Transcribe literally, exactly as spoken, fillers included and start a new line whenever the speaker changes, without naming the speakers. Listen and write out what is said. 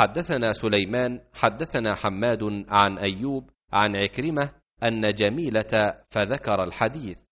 حدثنا سليمان حدثنا حماد عن أيوب عن عكرمة أن جميلة فذكر الحديث.